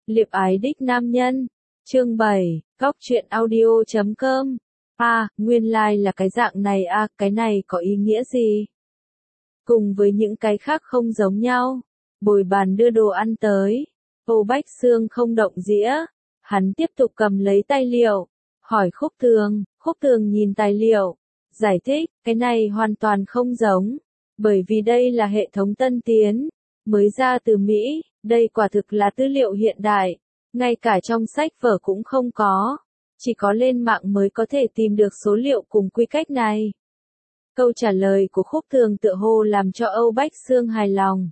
Liệp ái đích nam nhân. Chương 7, Góc truyện audio.com. Nguyên lai là cái dạng này cái này có ý nghĩa gì? Cùng với những cái khác không giống nhau. Bồi bàn đưa đồ ăn tới. Âu Bách Xương không động dĩa. Hắn tiếp tục cầm lấy tài liệu. Hỏi Khúc Tường nhìn tài liệu. Giải thích, cái này hoàn toàn không giống. Bởi vì đây là hệ thống tân tiến. Mới ra từ Mỹ, đây quả thực là tư liệu hiện đại. Ngay cả trong sách vở cũng không có. Chỉ có lên mạng mới có thể tìm được số liệu cùng quy cách này. Câu trả lời của Khúc Tường tựa hồ làm cho Âu Bách Xương hài lòng.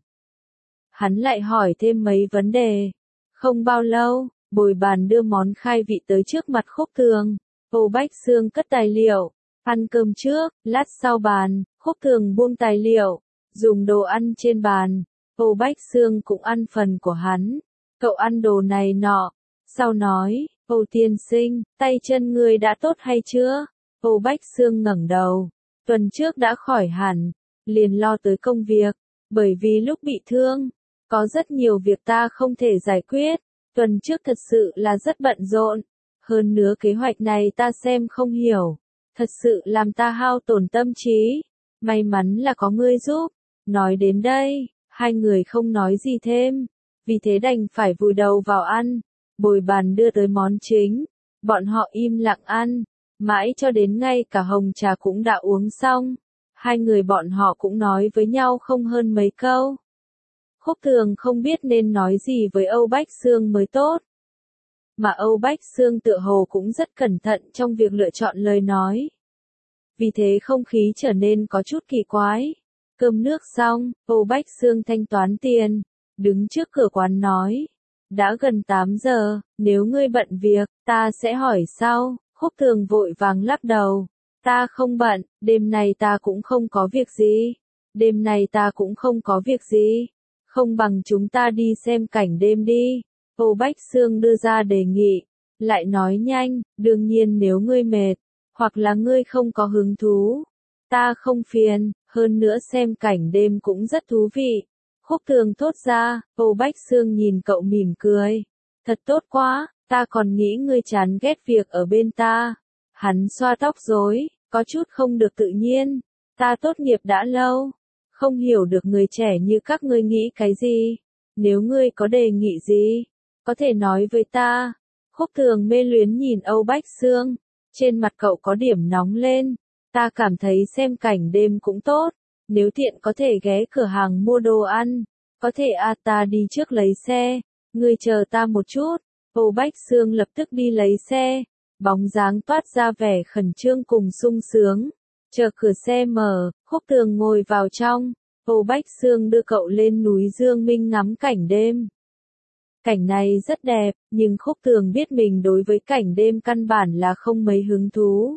Hắn lại hỏi thêm mấy vấn đề. Không bao lâu, bồi bàn đưa món khai vị tới trước mặt Khúc Tường. Âu Bách Xương cất tài liệu. Ăn cơm trước, lát sau bàn, Khúc Tường buông tài liệu. Dùng đồ ăn trên bàn. Âu Bách Xương cũng ăn phần của hắn. Cậu ăn đồ này nọ. Sau nói, Âu tiên sinh, tay chân ngươi đã tốt hay chưa? Âu Bách Xương ngẩng đầu. Tuần trước đã khỏi hẳn. Liền lo tới công việc. Bởi vì lúc bị thương, có rất nhiều việc ta không thể giải quyết. Tuần trước thật sự là rất bận rộn. Hơn nữa kế hoạch này ta xem không hiểu. Thật sự làm ta hao tổn tâm trí. May mắn là có ngươi giúp. Nói đến đây, hai người không nói gì thêm. Vì thế đành phải vùi đầu vào ăn. Bồi bàn đưa tới món chính. Bọn họ im lặng ăn. Mãi cho đến ngay cả hồng trà cũng đã uống xong. Hai người bọn họ cũng nói với nhau không hơn mấy câu. Khúc Tường không biết nên nói gì với Âu Bách Xương mới tốt. Mà Âu Bách Xương tựa hồ cũng rất cẩn thận trong việc lựa chọn lời nói. Vì thế không khí trở nên có chút kỳ quái. Cơm nước xong, Âu Bách Xương thanh toán tiền. Đứng trước cửa quán nói. Đã gần 8 giờ, nếu ngươi bận việc, ta sẽ hỏi sau. Khúc Tường vội vàng lắc đầu. Ta không bận, đêm nay ta cũng không có việc gì. Đêm nay ta cũng không có việc gì. Không bằng chúng ta đi xem cảnh đêm đi. Âu Bách Xương đưa ra đề nghị. Lại nói nhanh, đương nhiên nếu ngươi mệt, hoặc là ngươi không có hứng thú. Ta không phiền, hơn nữa xem cảnh đêm cũng rất thú vị. Khúc Tường thốt ra, Âu Bách Xương nhìn cậu mỉm cười. Thật tốt quá, ta còn nghĩ ngươi chán ghét việc ở bên ta. Hắn xoa tóc rối, có chút không được tự nhiên. Ta tốt nghiệp đã lâu. Không hiểu được người trẻ như các ngươi nghĩ cái gì. Nếu ngươi có đề nghị gì, có thể nói với ta. Khúc Tường mê luyến nhìn Âu Bách Xương. Trên mặt cậu có điểm nóng lên. Ta cảm thấy xem cảnh đêm cũng tốt. Nếu tiện có thể ghé cửa hàng mua đồ ăn. Có thể ta đi trước lấy xe. Ngươi chờ ta một chút. Âu Bách Xương lập tức đi lấy xe. Bóng dáng toát ra vẻ khẩn trương cùng sung sướng. Chờ cửa xe mở, Khúc Tường ngồi vào trong. Âu Bách Xương đưa cậu lên núi Dương Minh ngắm cảnh đêm. Cảnh này rất đẹp, nhưng Khúc Tường biết mình đối với cảnh đêm căn bản là không mấy hứng thú.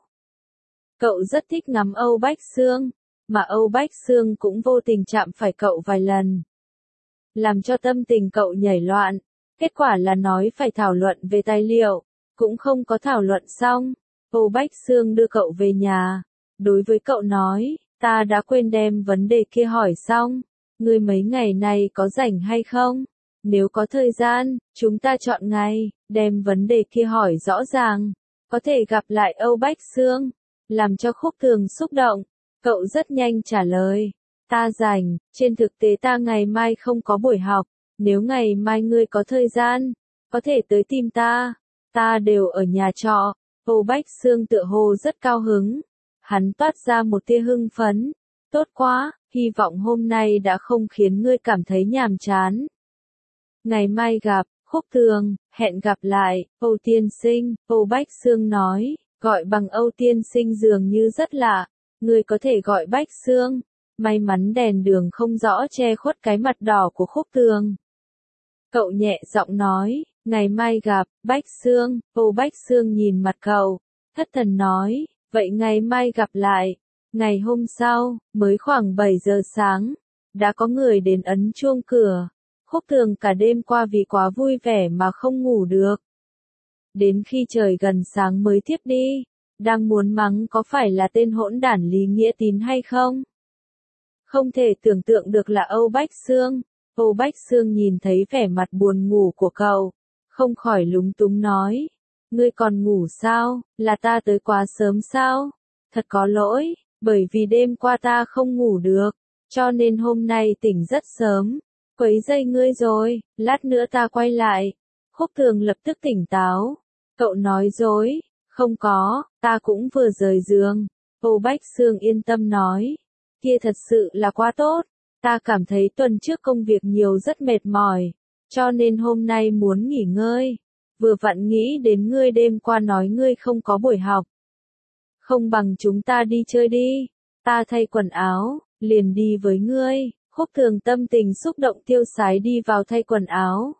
Cậu rất thích ngắm Âu Bách Xương, mà Âu Bách Xương cũng vô tình chạm phải cậu vài lần. Làm cho tâm tình cậu nhảy loạn, kết quả là nói phải thảo luận về tài liệu, cũng không có thảo luận xong. Âu Bách Xương đưa cậu về nhà, đối với cậu nói, ta đã quên đem vấn đề kia hỏi xong, ngươi mấy ngày này có rảnh hay không? Nếu có thời gian, chúng ta chọn ngày, đem vấn đề kia hỏi rõ ràng, có thể gặp lại Âu Bách Xương, làm cho Khúc Tường xúc động. Cậu rất nhanh trả lời, ta rảnh, trên thực tế ta ngày mai không có buổi học, nếu ngày mai ngươi có thời gian, có thể tới tìm ta đều ở nhà trọ. Âu Bách Xương tựa hồ rất cao hứng, hắn toát ra một tia hưng phấn, tốt quá, hy vọng hôm nay đã không khiến ngươi cảm thấy nhàm chán. Ngày mai gặp, Khúc Tường, hẹn gặp lại, Âu tiên sinh, Âu Bách Xương nói, gọi bằng Âu tiên sinh dường như rất lạ, ngươi có thể gọi Bách Xương. May mắn đèn đường không rõ che khuất cái mặt đỏ của Khúc Tường. Cậu nhẹ giọng nói, ngày mai gặp, Bách Xương. Âu Bách Xương nhìn mặt cậu, thất thần nói, vậy ngày mai gặp lại. Ngày hôm sau, mới khoảng 7 giờ sáng, đã có người đến ấn chuông cửa. Khúc Tường cả đêm qua vì quá vui vẻ mà không ngủ được. Đến khi trời gần sáng mới thiếp đi, đang muốn mắng có phải là tên hỗn đản Lý Nghĩa Tín hay không. Không thể tưởng tượng được là Âu Bách Xương. Âu Bách Xương nhìn thấy vẻ mặt buồn ngủ của cậu, không khỏi lúng túng nói. Ngươi còn ngủ sao, là ta tới quá sớm sao? Thật có lỗi, bởi vì đêm qua ta không ngủ được, cho nên hôm nay tỉnh rất sớm. Quấy rầy ngươi rồi, lát nữa ta quay lại. Khúc Thường lập tức tỉnh táo. Cậu nói dối, không có, ta cũng vừa rời giường. Âu Bách Xương yên tâm nói. Kia thật sự là quá tốt, ta cảm thấy tuần trước công việc nhiều rất mệt mỏi, cho nên hôm nay muốn nghỉ ngơi. Vừa vặn nghĩ đến ngươi đêm qua nói ngươi không có buổi học. Không bằng chúng ta đi chơi đi, ta thay quần áo, liền đi với ngươi. Khúc Thường tâm tình xúc động tiêu sái đi vào thay quần áo.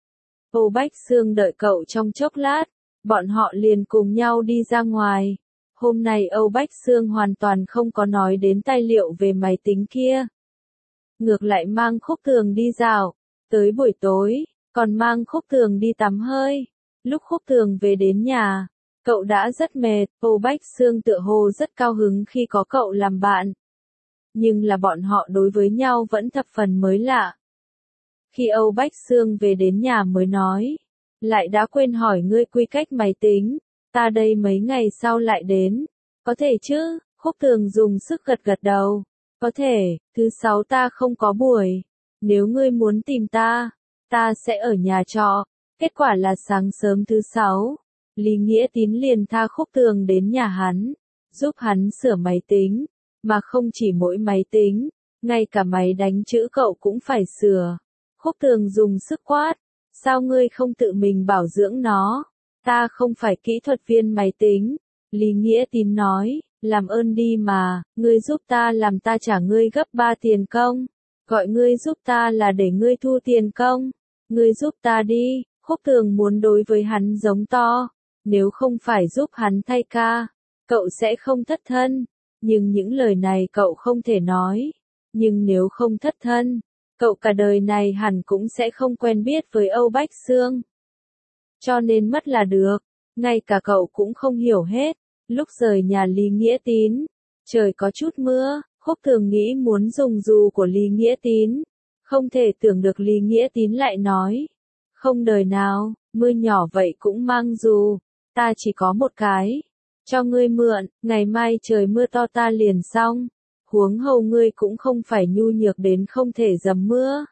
Âu Bách Xương đợi cậu trong chốc lát, bọn họ liền cùng nhau đi ra ngoài. Hôm nay Âu Bách Xương hoàn toàn không có nói đến tài liệu về máy tính kia. Ngược lại mang Khúc Thường đi dạo, tới buổi tối, còn mang Khúc Thường đi tắm hơi. Lúc Khúc Thường về đến nhà, cậu đã rất mệt, Âu Bách Xương tựa hồ rất cao hứng khi có cậu làm bạn. Nhưng là bọn họ đối với nhau vẫn thập phần mới lạ. Khi Âu Bách Xương về đến nhà mới nói, lại đã quên hỏi ngươi quy cách máy tính, ta đây mấy ngày sau lại đến. Có thể chứ, Khúc Thường dùng sức gật gật đầu. Có thể, thứ 6 ta không có buổi. Nếu ngươi muốn tìm ta, ta sẽ ở nhà trọ. Kết quả là sáng sớm thứ 6, Lý Nghĩa Tín liền tha Khúc Thường đến nhà hắn, giúp hắn sửa máy tính, mà không chỉ mỗi máy tính, ngay cả máy đánh chữ cậu cũng phải sửa. Khúc Thường dùng sức quát, sao ngươi không tự mình bảo dưỡng nó? Ta không phải kỹ thuật viên máy tính. Lý Nghĩa Tín nói, làm ơn đi mà, ngươi giúp ta làm ta trả ngươi gấp 3 tiền công. Gọi ngươi giúp ta là để ngươi thu tiền công. Ngươi giúp ta đi. Khúc Thường muốn đối với hắn giống to. Nếu không phải giúp hắn thay ca, cậu sẽ không thất thân. Nhưng những lời này cậu không thể nói. Nhưng nếu không thất thân, cậu cả đời này hẳn cũng sẽ không quen biết với Âu Bách Xương. Cho nên mất là được. Ngay cả cậu cũng không hiểu hết. Lúc rời nhà Lý Nghĩa Tín, trời có chút mưa, Khúc Thường nghĩ muốn dùng dù của Lý Nghĩa Tín. Không thể tưởng được Lý Nghĩa Tín lại nói. Không đời nào, mưa nhỏ vậy cũng mang dù. Ta chỉ có một cái. Cho ngươi mượn, ngày mai trời mưa to ta liền xong. Huống hồ ngươi cũng không phải nhu nhược đến không thể dầm mưa.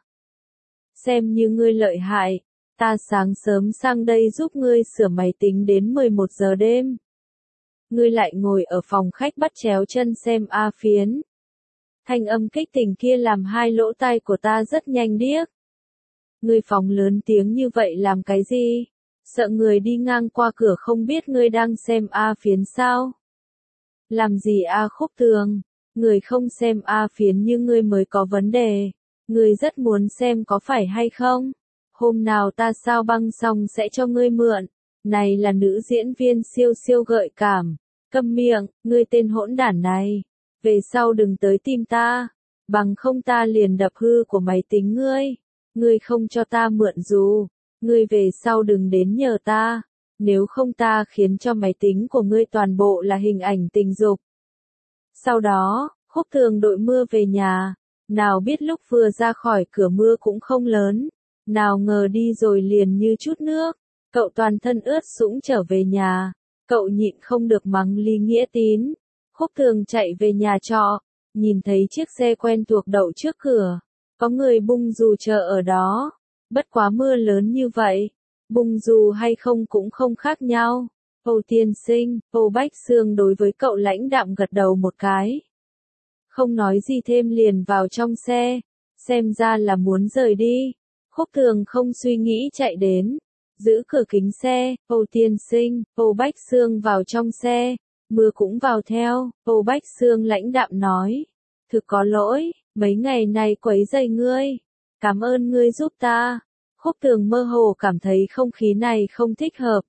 Xem như ngươi lợi hại, ta sáng sớm sang đây giúp ngươi sửa máy tính đến 11 giờ đêm. Ngươi lại ngồi ở phòng khách bắt chéo chân xem A Phiến. Thanh âm kích tình kia làm hai lỗ tai của ta rất nhanh điếc. Ngươi phóng lớn tiếng như vậy làm cái gì? Sợ người đi ngang qua cửa không biết ngươi đang xem A Phiến sao? Làm gì A Khúc Thường? Người không xem A Phiến như ngươi mới có vấn đề. Ngươi rất muốn xem có phải hay không? Hôm nào ta sao băng xong sẽ cho ngươi mượn. Này là nữ diễn viên siêu siêu gợi cảm. Câm miệng, ngươi tên hỗn đản này. Về sau đừng tới tìm ta. Bằng không ta liền đập hư của máy tính ngươi. Ngươi không cho ta mượn dù. Ngươi về sau đừng đến nhờ ta. Nếu không ta khiến cho máy tính của ngươi toàn bộ là hình ảnh tình dục. Sau đó, Khúc Thường đội mưa về nhà. Nào biết lúc vừa ra khỏi cửa mưa cũng không lớn. Nào ngờ đi rồi liền như chút nước. Cậu toàn thân ướt sũng trở về nhà. Cậu nhịn không được mắng Lý Nghĩa Tín. Khúc Thường chạy về nhà trọ. Nhìn thấy chiếc xe quen thuộc đậu trước cửa. Có người bung dù chờ ở đó. Bất quá mưa lớn như vậy. Bung dù hay không cũng không khác nhau. Âu tiên sinh, Âu Bách Xương đối với cậu lãnh đạm gật đầu một cái. Không nói gì thêm liền vào trong xe. Xem ra là muốn rời đi. Khúc Thường không suy nghĩ chạy đến. Giữ cửa kính xe, Âu tiên sinh, Âu Bách Xương vào trong xe. Mưa cũng vào theo, Âu Bách Xương lãnh đạm nói. Thực có lỗi, mấy ngày này quấy rầy ngươi. Cảm ơn ngươi giúp ta. Khúc Thường mơ hồ cảm thấy không khí này không thích hợp.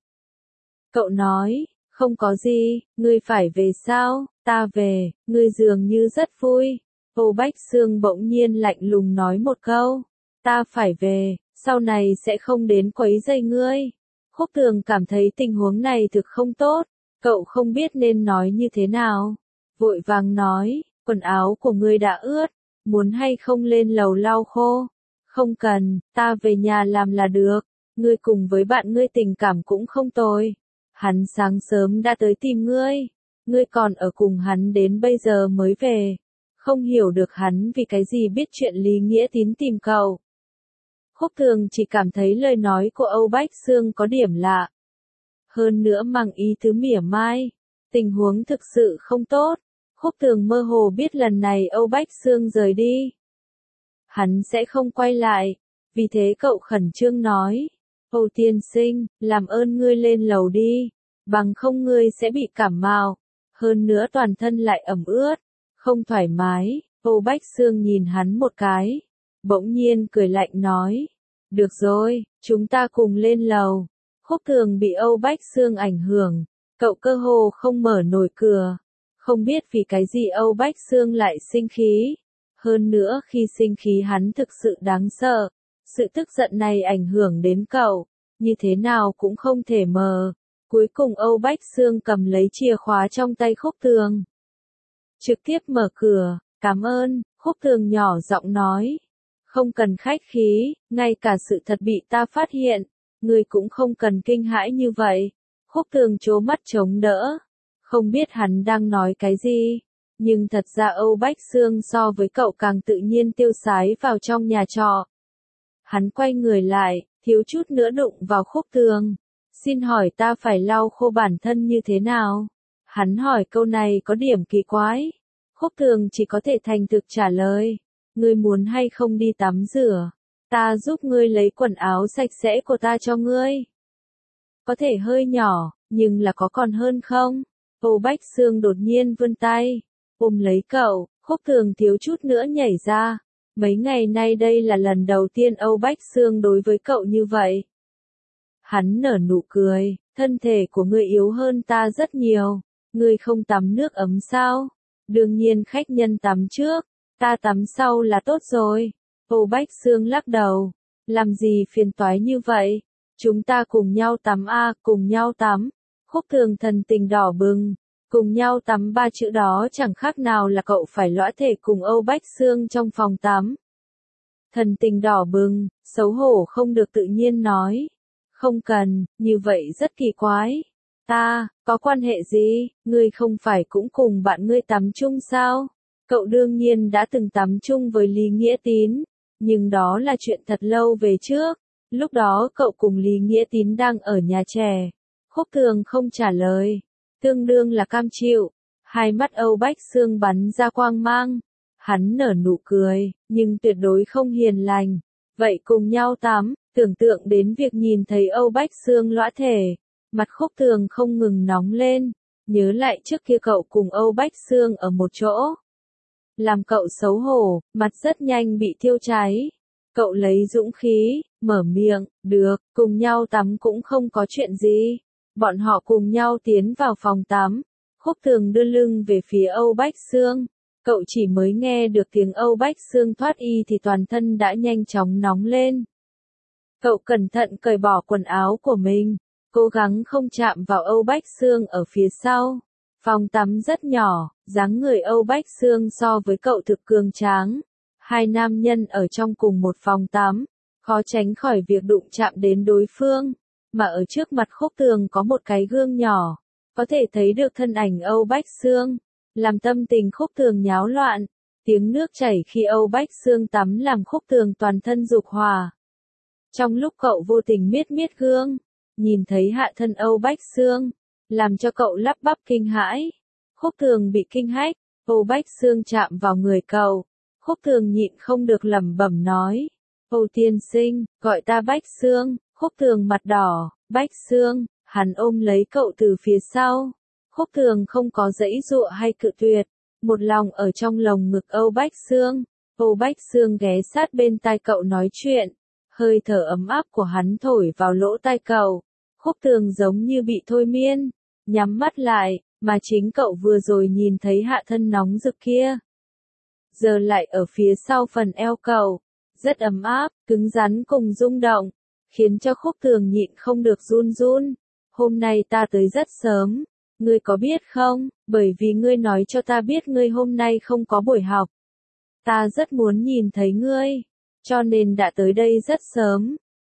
Cậu nói, không có gì, ngươi phải về sao? Ta về, ngươi dường như rất vui. Âu Bách Xương bỗng nhiên lạnh lùng nói một câu. Ta phải về, sau này sẽ không đến quấy rầy ngươi. Khúc Thường cảm thấy tình huống này thực không tốt. Cậu không biết nên nói như thế nào. Vội vàng nói, quần áo của ngươi đã ướt. Muốn hay không lên lầu lau khô? Không cần, ta về nhà làm là được. ngươi cùng với bạn ngươi tình cảm cũng không tồi. Hắn sáng sớm đã tới tìm ngươi còn ở cùng hắn đến bây giờ mới về. Không hiểu được hắn vì cái gì biết chuyện Lý Nghĩa Tín tìm cậu. Khúc Thường chỉ cảm thấy lời nói của Âu Bách Xương có điểm lạ. Hơn nữa mang ý tứ mỉa mai. Tình huống thực sự không tốt. Khúc Thường mơ hồ biết lần này Âu Bách Xương rời đi, hắn sẽ không quay lại. Vì thế cậu khẩn trương nói. Âu tiên sinh, làm ơn ngươi lên lầu đi. Bằng không ngươi sẽ bị cảm mạo. Hơn nữa toàn thân lại ẩm ướt. Không thoải mái. Âu Bách Xương nhìn hắn một cái. Bỗng nhiên cười lạnh nói. Được rồi, chúng ta cùng lên lầu. Khúc Thường bị Âu Bách Xương ảnh hưởng. Cậu cơ hồ không mở nổi cửa. Không biết vì cái gì Âu Bách Xương lại sinh khí. Hơn nữa khi sinh khí hắn thực sự đáng sợ. Sự tức giận này ảnh hưởng đến cậu. Như thế nào cũng không thể mờ. Cuối cùng Âu Bách Xương cầm lấy chìa khóa trong tay Khúc Thường. Trực tiếp mở cửa. Cảm ơn, Khúc Thường nhỏ giọng nói. Không cần khách khí, ngay cả sự thật bị ta phát hiện. Ngươi cũng không cần kinh hãi như vậy. Khúc Thường trố mắt chống đỡ. Không biết hắn đang nói cái gì. Nhưng thật ra Âu Bách Xương so với cậu càng tự nhiên tiêu sái vào trong nhà trọ. Hắn quay người lại, thiếu chút nữa đụng vào Khúc Thường. Xin hỏi ta phải lau khô bản thân như thế nào? Hắn hỏi câu này có điểm kỳ quái. Khúc Thường chỉ có thể thành thực trả lời. Ngươi muốn hay không đi tắm rửa? Ta giúp ngươi lấy quần áo sạch sẽ của ta cho ngươi. Có thể hơi nhỏ, nhưng là có còn hơn không? Âu Bách Xương đột nhiên vươn tay, ôm lấy cậu. Khúc Thường thiếu chút nữa nhảy ra. Mấy ngày nay đây là lần đầu tiên Âu Bách Xương đối với cậu như vậy. Hắn nở nụ cười, thân thể của ngươi yếu hơn ta rất nhiều. Ngươi không tắm nước ấm sao? Đương nhiên khách nhân tắm trước, ta tắm sau là tốt rồi. Âu Bách Xương lắc đầu. Làm gì phiền toái như vậy? Chúng ta cùng nhau tắm a, cùng nhau tắm. Khúc Thường thần tình đỏ bừng. Cùng nhau tắm ba chữ đó chẳng khác nào là cậu phải lõa thể cùng Âu Bách Xương trong phòng tắm. Thần tình đỏ bừng, xấu hổ không được tự nhiên nói. Không cần, như vậy rất kỳ quái. Ta, có quan hệ gì, ngươi không phải cũng cùng bạn ngươi tắm chung sao? Cậu đương nhiên đã từng tắm chung với Lý Nghĩa Tín, nhưng đó là chuyện thật lâu về trước. Lúc đó cậu cùng Lý Nghĩa Tín đang ở nhà trẻ. Khúc Thường không trả lời, tương đương là cam chịu. Hai mắt Âu Bách Xương bắn ra quang mang. Hắn nở nụ cười, nhưng tuyệt đối không hiền lành. Vậy cùng nhau tắm, tưởng tượng đến việc nhìn thấy Âu Bách Xương lõa thể. Mặt Khúc Thường không ngừng nóng lên. Nhớ lại trước kia cậu cùng Âu Bách Xương ở một chỗ. Làm cậu xấu hổ, mặt rất nhanh bị thiêu cháy. Cậu lấy dũng khí, mở miệng, được, cùng nhau tắm cũng không có chuyện gì. Bọn họ cùng nhau tiến vào phòng tắm. Khúc Thường đưa lưng về phía Âu Bách Xương. Cậu chỉ mới nghe được tiếng Âu Bách Xương thoát y thì toàn thân đã nhanh chóng nóng lên. Cậu cẩn thận cởi bỏ quần áo của mình, cố gắng không chạm vào Âu Bách Xương ở phía sau. Phòng tắm rất nhỏ, dáng người Âu Bách Xương so với cậu thực cường tráng. Hai nam nhân ở trong cùng một phòng tắm, khó tránh khỏi việc đụng chạm đến đối phương. Mà ở trước mặt Khúc Thường có một cái gương nhỏ, có thể thấy được thân ảnh Âu Bách Xương. Làm tâm tình Khúc Thường nháo loạn, tiếng nước chảy khi Âu Bách Xương tắm làm Khúc Thường toàn thân dục hỏa. Trong lúc cậu vô tình miết miết gương, nhìn thấy hạ thân Âu Bách Xương, làm cho cậu lắp bắp kinh hãi. Khúc Thường bị kinh hách, Âu Bách Xương chạm vào người cậu. Khúc Thường nhịn không được lẩm bẩm nói. Âu tiên sinh, gọi ta Bách Xương. Khúc Thường mặt đỏ, Bách Xương, hắn ôm lấy cậu từ phía sau. Khúc Thường không có giãy giụa hay cự tuyệt, một lòng ở trong lồng ngực Âu Bách Xương. Âu Bách Xương ghé sát bên tai cậu nói chuyện, hơi thở ấm áp của hắn thổi vào lỗ tai cậu. Khúc Thường giống như bị thôi miên, nhắm mắt lại, mà chính cậu vừa rồi nhìn thấy hạ thân nóng rực kia. Giờ lại ở phía sau phần eo cậu, rất ấm áp, cứng rắn cùng rung động, khiến cho Khúc Thường nhịn không được run run. Hôm nay ta tới rất sớm, ngươi có biết không, bởi vì ngươi nói cho ta biết ngươi hôm nay không có buổi học. Ta rất muốn nhìn thấy ngươi, cho nên đã tới đây rất sớm.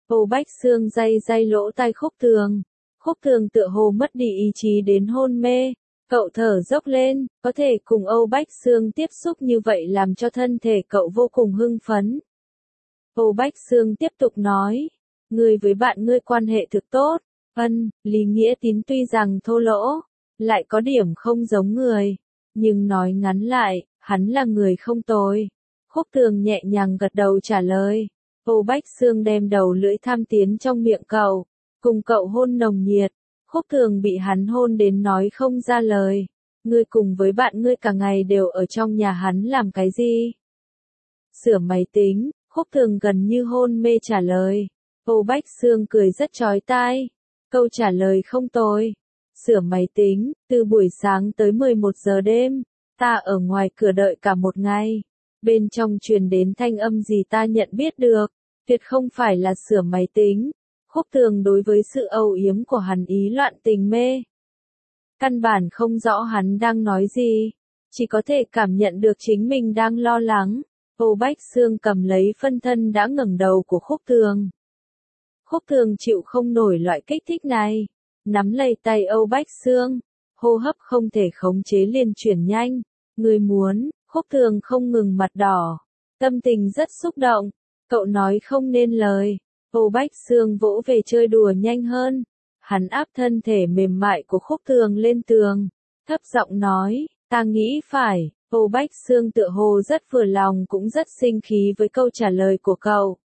Âu Bách Xương day day lỗ tai Khúc Thường. Khúc Thường tựa hồ mất đi ý chí đến hôn mê. Cậu thở dốc lên, có thể cùng Âu Bách Xương tiếp xúc như vậy làm cho thân thể cậu vô cùng hưng phấn. Âu Bách Xương tiếp tục nói, người với bạn ngươi quan hệ thực tốt. Lý Nghĩa Tín tuy rằng thô lỗ, lại có điểm không giống người, nhưng nói ngắn lại, hắn là người không tồi. Khúc Thường nhẹ nhàng gật đầu trả lời. Âu Bách Xương đem đầu lưỡi tham tiến trong miệng cậu, cùng cậu hôn nồng nhiệt. Khúc Thường bị hắn hôn đến nói không ra lời. Ngươi cùng với bạn ngươi cả ngày đều ở trong nhà hắn làm cái gì? Sửa máy tính, Khúc Thường gần như hôn mê trả lời. Âu Bách Xương cười rất chói tai. Câu trả lời không tồi. Sửa máy tính, từ buổi sáng tới 11 giờ đêm, ta ở ngoài cửa đợi cả một ngày. Bên trong truyền đến thanh âm gì ta nhận biết được, tuyệt không phải là sửa máy tính. Khúc Thường đối với sự âu yếm của hắn ý loạn tình mê. Căn bản không rõ hắn đang nói gì, chỉ có thể cảm nhận được chính mình đang lo lắng. Âu Bách Xương cầm lấy phân thân đã ngẩng đầu của Khúc Thường. Khúc Thường chịu không nổi loại kích thích này, nắm lấy tay Âu Bách Xương, hô hấp không thể khống chế liền chuyển nhanh. Người muốn, Khúc Thường không ngừng mặt đỏ, tâm tình rất xúc động, cậu nói không nên lời. Âu Bách Xương vỗ về chơi đùa nhanh hơn, hắn áp thân thể mềm mại của Khúc Thường lên tường, thấp giọng nói, ta nghĩ phải. Âu Bách Xương tựa hồ rất vừa lòng cũng rất sinh khí với câu trả lời của cậu.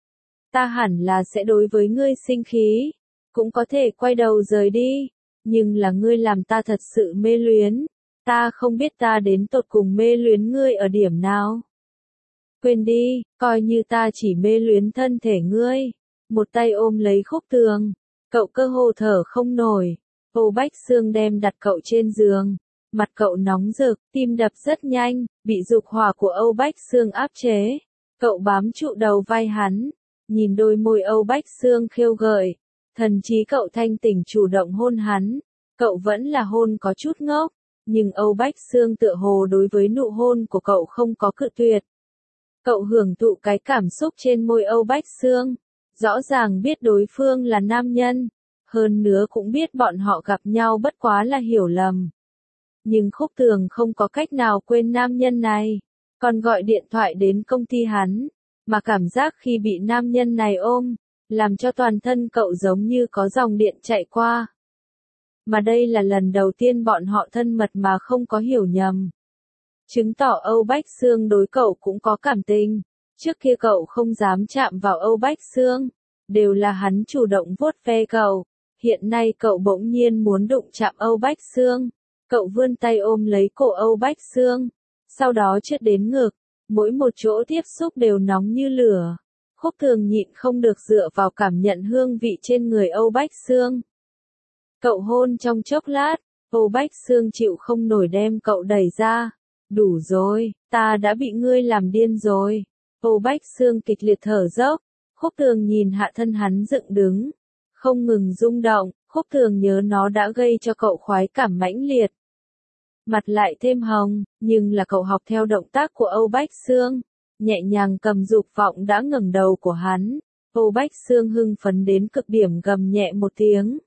Ta hẳn là sẽ đối với ngươi sinh khí, cũng có thể quay đầu rời đi, nhưng là ngươi làm ta thật sự mê luyến, ta không biết ta đến tột cùng mê luyến ngươi ở điểm nào. Quên đi, coi như ta chỉ mê luyến thân thể ngươi. Một tay ôm lấy Khúc Thường, cậu cơ hồ thở không nổi. Âu Bách Xương đem đặt cậu trên giường, mặt cậu nóng rực, tim đập rất nhanh, bị dục hỏa của Âu Bách Xương áp chế. Cậu bám trụ đầu vai hắn, nhìn đôi môi Âu Bách Xương khêu gợi, thần trí cậu thanh tỉnh chủ động hôn hắn. Cậu vẫn là hôn có chút ngốc, nhưng Âu Bách Xương tựa hồ đối với nụ hôn của cậu không có cự tuyệt. Cậu hưởng thụ cái cảm xúc trên môi Âu Bách Xương, rõ ràng biết đối phương là nam nhân, hơn nữa cũng biết bọn họ gặp nhau bất quá là hiểu lầm. Nhưng Khúc Thường không có cách nào quên nam nhân này, còn gọi điện thoại đến công ty hắn, mà cảm giác khi bị nam nhân này ôm, làm cho toàn thân cậu giống như có dòng điện chạy qua. Mà đây là lần đầu tiên bọn họ thân mật mà không có hiểu nhầm. Chứng tỏ Âu Bách Xương đối cậu cũng có cảm tình. Trước kia cậu không dám chạm vào Âu Bách Xương, đều là hắn chủ động vuốt ve cậu. Hiện nay cậu bỗng nhiên muốn đụng chạm Âu Bách Xương. Cậu vươn tay ôm lấy cổ Âu Bách Xương, sau đó chớp đến ngực, mỗi một chỗ tiếp xúc đều nóng như lửa. Khúc Thường nhịn không được dựa vào cảm nhận hương vị trên người Âu Bách Xương. Cậu hôn trong chốc lát, Âu Bách Xương chịu không nổi đem cậu đẩy ra. Đủ rồi, ta đã bị ngươi làm điên rồi. Âu Bách Xương kịch liệt thở dốc, Khúc Thường nhìn hạ thân hắn dựng đứng, không ngừng rung động. Khúc Thường nhớ nó đã gây cho cậu khoái cảm mãnh liệt. Mặt lại thêm hồng, nhưng là cậu học theo động tác của Âu Bách Xương, nhẹ nhàng cầm dục vọng đã ngẩng đầu của hắn. Âu Bách Xương hưng phấn đến cực điểm gầm nhẹ một tiếng.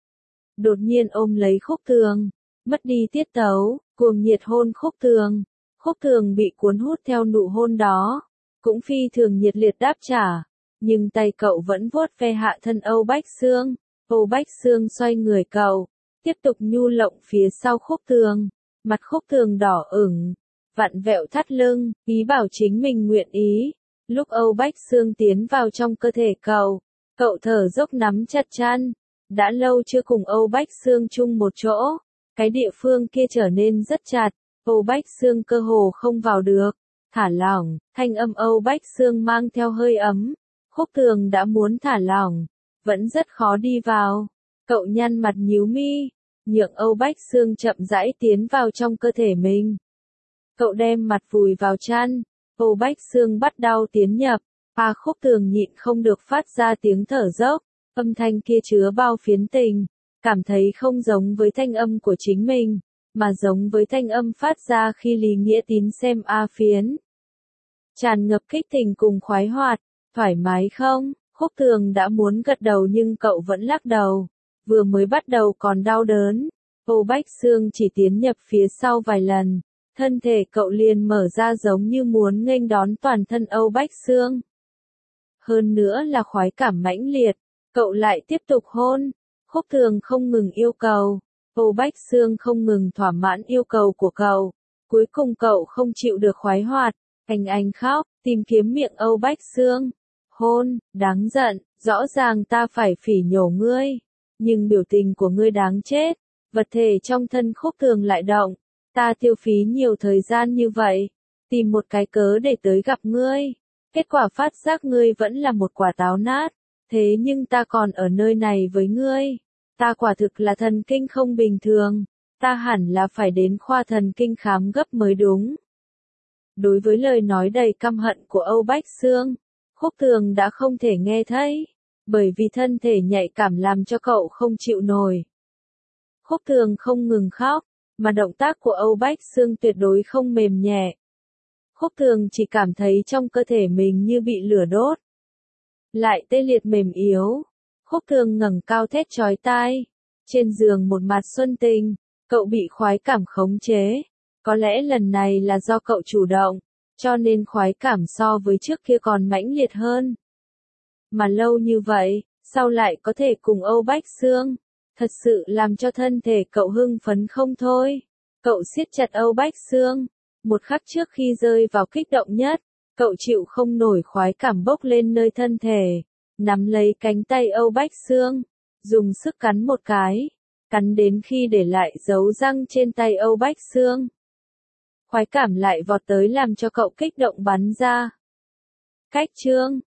Đột nhiên ôm lấy Khúc Thường, mất đi tiết tấu, cuồng nhiệt hôn Khúc Thường. Khúc Thường bị cuốn hút theo nụ hôn đó, cũng phi thường nhiệt liệt đáp trả, nhưng tay cậu vẫn vuốt ve hạ thân Âu Bách Xương. Âu Bách Xương xoay người cậu, tiếp tục nhu lộng phía sau Khúc Thường, mặt Khúc Thường đỏ ửng, vặn vẹo thắt lưng, ý bảo chính mình nguyện ý. Lúc Âu Bách Xương tiến vào trong cơ thể cậu thở dốc nắm chặt chăn, đã lâu chưa cùng Âu Bách Xương chung một chỗ, cái địa phương kia trở nên rất chặt, Âu Bách Xương cơ hồ không vào được, thả lỏng, thanh âm Âu Bách Xương mang theo hơi ấm. Khúc Thường đã muốn thả lỏng, vẫn rất khó đi vào. Cậu nhăn mặt nhíu mi, nhượng Âu Bách Xương chậm rãi tiến vào trong cơ thể mình. Cậu đem mặt vùi vào chăn, Âu Bách Xương bắt đầu tiến nhập. Khúc Thường nhịn không được phát ra tiếng thở dốc, âm thanh kia chứa bao phiến tình, cảm thấy không giống với thanh âm của chính mình, mà giống với thanh âm phát ra khi Lý Nghĩa Tín xem A Phiến. Tràn ngập kích tình cùng khoái hoạt, thoải mái không? Khúc Thường đã muốn gật đầu nhưng cậu vẫn lắc đầu. Vừa mới bắt đầu còn đau đớn. Âu Bách Xương chỉ tiến nhập phía sau vài lần. Thân thể cậu liền mở ra giống như muốn nghênh đón toàn thân Âu Bách Xương. Hơn nữa là khoái cảm mãnh liệt. Cậu lại tiếp tục hôn. Khúc Thường không ngừng yêu cầu. Âu Bách Xương không ngừng thỏa mãn yêu cầu của cậu. Cuối cùng cậu không chịu được khoái hoạt. Anh khóc, tìm kiếm miệng Âu Bách Xương. Hôn, đáng giận, rõ ràng ta phải phỉ nhổ ngươi. Nhưng biểu tình của ngươi đáng chết. Vật thể trong thân Khúc Thường lại động. Ta tiêu phí nhiều thời gian như vậy. Tìm một cái cớ để tới gặp ngươi. Kết quả phát giác ngươi vẫn là một quả táo nát. Thế nhưng ta còn ở nơi này với ngươi. Ta quả thực là thần kinh không bình thường. Ta hẳn là phải đến khoa thần kinh khám gấp mới đúng. Đối với lời nói đầy căm hận của Âu Bách Xương, Khúc Thường đã không thể nghe thấy. Bởi vì thân thể nhạy cảm làm cho cậu không chịu nổi. Khúc Thường không ngừng khóc, mà động tác của Âu Bách Xương tuyệt đối không mềm nhẹ. Khúc Thường chỉ cảm thấy trong cơ thể mình như bị lửa đốt. Lại tê liệt mềm yếu. Khúc Thường ngẩng cao thét chói tai. Trên giường một mặt xuân tình, cậu bị khoái cảm khống chế. Có lẽ lần này là do cậu chủ động, cho nên khoái cảm so với trước kia còn mãnh liệt hơn. Mà lâu như vậy, sao lại có thể cùng Âu Bách Xương? Thật sự làm cho thân thể cậu hưng phấn không thôi. Cậu siết chặt Âu Bách Xương. Một khắc trước khi rơi vào kích động nhất, cậu chịu không nổi khoái cảm bốc lên nơi thân thể. Nắm lấy cánh tay Âu Bách Xương, dùng sức cắn một cái. Cắn đến khi để lại dấu răng trên tay Âu Bách Xương. Khoái cảm lại vọt tới làm cho cậu kích động bắn ra. Cách chương